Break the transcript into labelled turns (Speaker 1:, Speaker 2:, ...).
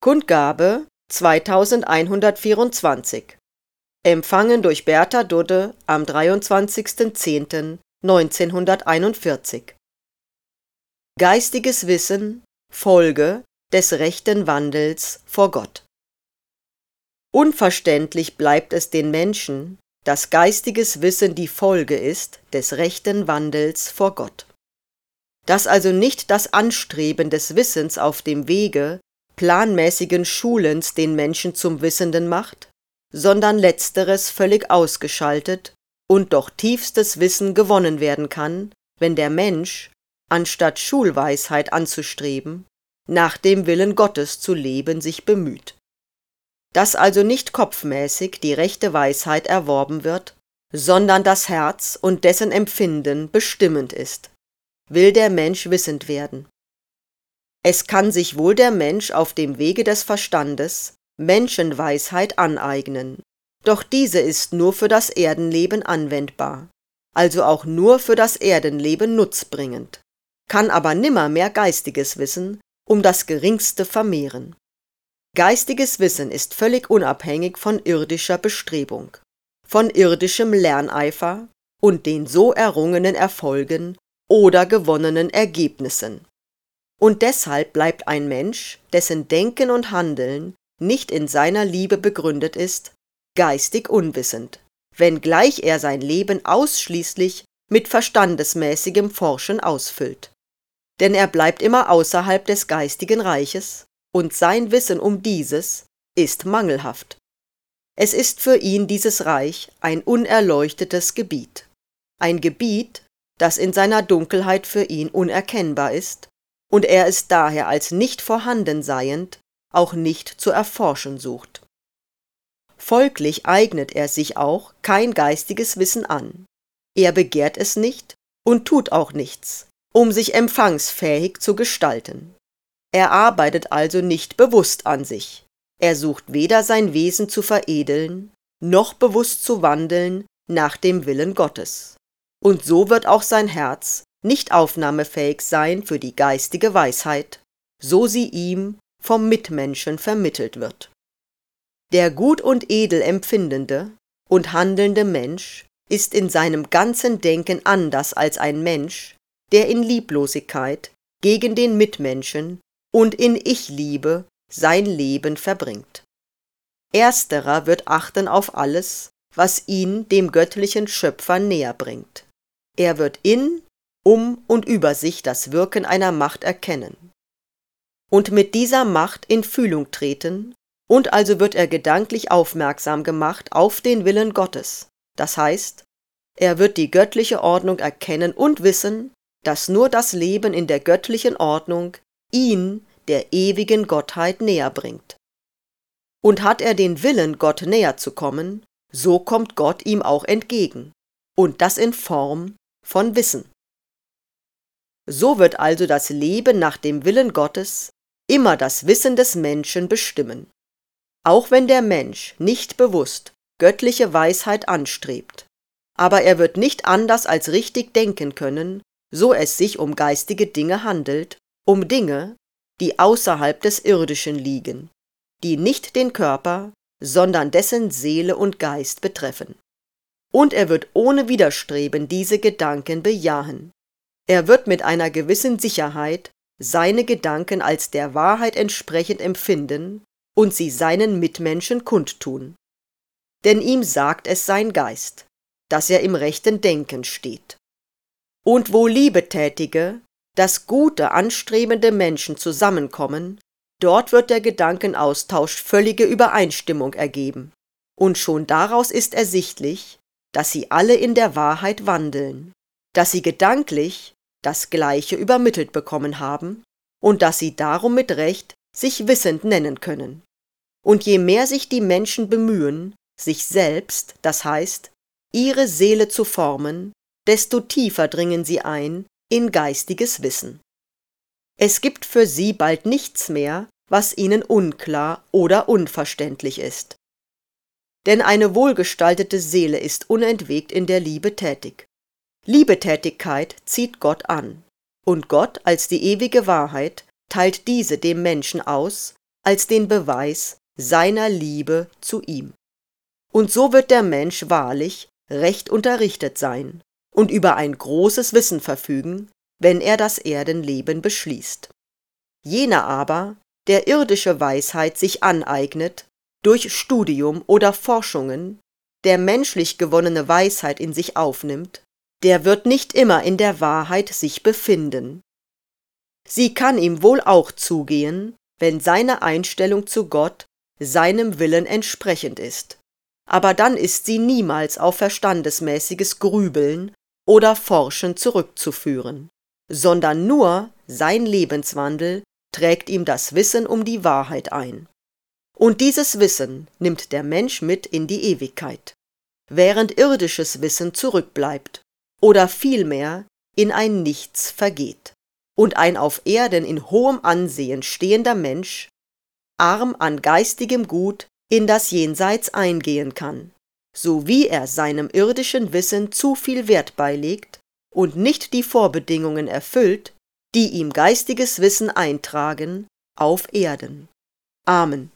Speaker 1: Kundgabe 2124. Empfangen durch Bertha Dudde am 23.10.1941. Geistiges Wissen, Folge des rechten Wandels vor Gott. Unverständlich bleibt es den Menschen, dass geistiges Wissen die Folge ist des rechten Wandels vor Gott. Dass also nicht das Anstreben des Wissens auf dem Wege planmäßigen Schulens den Menschen zum Wissenden macht, sondern letzteres völlig ausgeschaltet und doch tiefstes Wissen gewonnen werden kann, wenn der Mensch, anstatt Schulweisheit anzustreben, nach dem Willen Gottes zu leben sich bemüht. Dass also nicht kopfmäßig die rechte Weisheit erworben wird, sondern das Herz und dessen Empfinden bestimmend ist, will der Mensch wissend werden. Es kann sich wohl der Mensch auf dem Wege des Verstandes Menschenweisheit aneignen, doch diese ist nur für das Erdenleben anwendbar, also auch nur für das Erdenleben nutzbringend, kann aber nimmermehr geistiges Wissen um das Geringste vermehren. Geistiges Wissen ist völlig unabhängig von irdischer Bestrebung, von irdischem Lerneifer und den so errungenen Erfolgen oder gewonnenen Ergebnissen. Und deshalb bleibt ein Mensch, dessen Denken und Handeln nicht in seiner Liebe begründet ist, geistig unwissend, wenngleich er sein Leben ausschließlich mit verstandesmäßigem Forschen ausfüllt. Denn er bleibt immer außerhalb des geistigen Reiches, und sein Wissen um dieses ist mangelhaft. Es ist für ihn dieses Reich ein unerleuchtetes Gebiet, ein Gebiet, das in seiner Dunkelheit für ihn unerkennbar ist, und er es daher als nicht vorhanden seiend auch nicht zu erforschen sucht. Folglich eignet er sich auch kein geistiges Wissen an. Er begehrt es nicht und tut auch nichts, um sich empfangsfähig zu gestalten. Er arbeitet also nicht bewusst an sich. Er sucht weder sein Wesen zu veredeln, noch bewusst zu wandeln nach dem Willen Gottes. Und so wird auch sein Herz nicht aufnahmefähig sein für die geistige Weisheit, so sie ihm vom Mitmenschen vermittelt wird. Der gut und edel empfindende und handelnde Mensch ist in seinem ganzen Denken anders als ein Mensch, der in Lieblosigkeit gegen den Mitmenschen und in Ich-Liebe sein Leben verbringt. Ersterer wird achten auf alles, was ihn dem göttlichen Schöpfer näher bringt. Er wird in, um und über sich das Wirken einer Macht erkennen und mit dieser Macht in Fühlung treten, und also wird er gedanklich aufmerksam gemacht auf den Willen Gottes. Das heißt, er wird die göttliche Ordnung erkennen und wissen, dass nur das Leben in der göttlichen Ordnung ihn der ewigen Gottheit näher bringt. Und hat er den Willen, Gott näher zu kommen, so kommt Gott ihm auch entgegen, und das in Form von Wissen. So wird also das Leben nach dem Willen Gottes immer das Wissen des Menschen bestimmen. Auch wenn der Mensch nicht bewusst göttliche Weisheit anstrebt, aber er wird nicht anders als richtig denken können, so es sich um geistige Dinge handelt, um Dinge, die außerhalb des Irdischen liegen, die nicht den Körper, sondern dessen Seele und Geist betreffen. Und er wird ohne Widerstreben diese Gedanken bejahen. Er wird mit einer gewissen Sicherheit seine Gedanken als der Wahrheit entsprechend empfinden und sie seinen Mitmenschen kundtun. Denn ihm sagt es sein Geist, dass er im rechten Denken steht. Und wo liebetätige, das Gute anstrebende Menschen zusammenkommen, dort wird der Gedankenaustausch völlige Übereinstimmung ergeben, und schon daraus ist ersichtlich, dass sie alle in der Wahrheit wandeln, dass sie gedanklich das Gleiche übermittelt bekommen haben und dass sie darum mit Recht sich wissend nennen können. Und je mehr sich die Menschen bemühen, sich selbst, das heißt, ihre Seele zu formen, desto tiefer dringen sie ein in geistiges Wissen. Es gibt für sie bald nichts mehr, was ihnen unklar oder unverständlich ist. Denn eine wohlgestaltete Seele ist unentwegt in der Liebe tätig. Liebetätigkeit zieht Gott an, und Gott als die ewige Wahrheit teilt diese dem Menschen aus als den Beweis seiner Liebe zu ihm. Und so wird der Mensch wahrlich recht unterrichtet sein und über ein großes Wissen verfügen, wenn er das Erdenleben beschließt. Jener aber, der irdische Weisheit sich aneignet, durch Studium oder Forschungen, der menschlich gewonnene Weisheit in sich aufnimmt, der wird nicht immer in der Wahrheit sich befinden. Sie kann ihm wohl auch zugehen, wenn seine Einstellung zu Gott seinem Willen entsprechend ist, aber dann ist sie niemals auf verstandesmäßiges Grübeln oder Forschen zurückzuführen, sondern nur sein Lebenswandel trägt ihm das Wissen um die Wahrheit ein. Und dieses Wissen nimmt der Mensch mit in die Ewigkeit, während irdisches Wissen zurückbleibt oder vielmehr in ein Nichts vergeht und ein auf Erden in hohem Ansehen stehender Mensch, arm an geistigem Gut, in das Jenseits eingehen kann, so wie er seinem irdischen Wissen zu viel Wert beilegt und nicht die Vorbedingungen erfüllt, die ihm geistiges Wissen eintragen, auf Erden. Amen.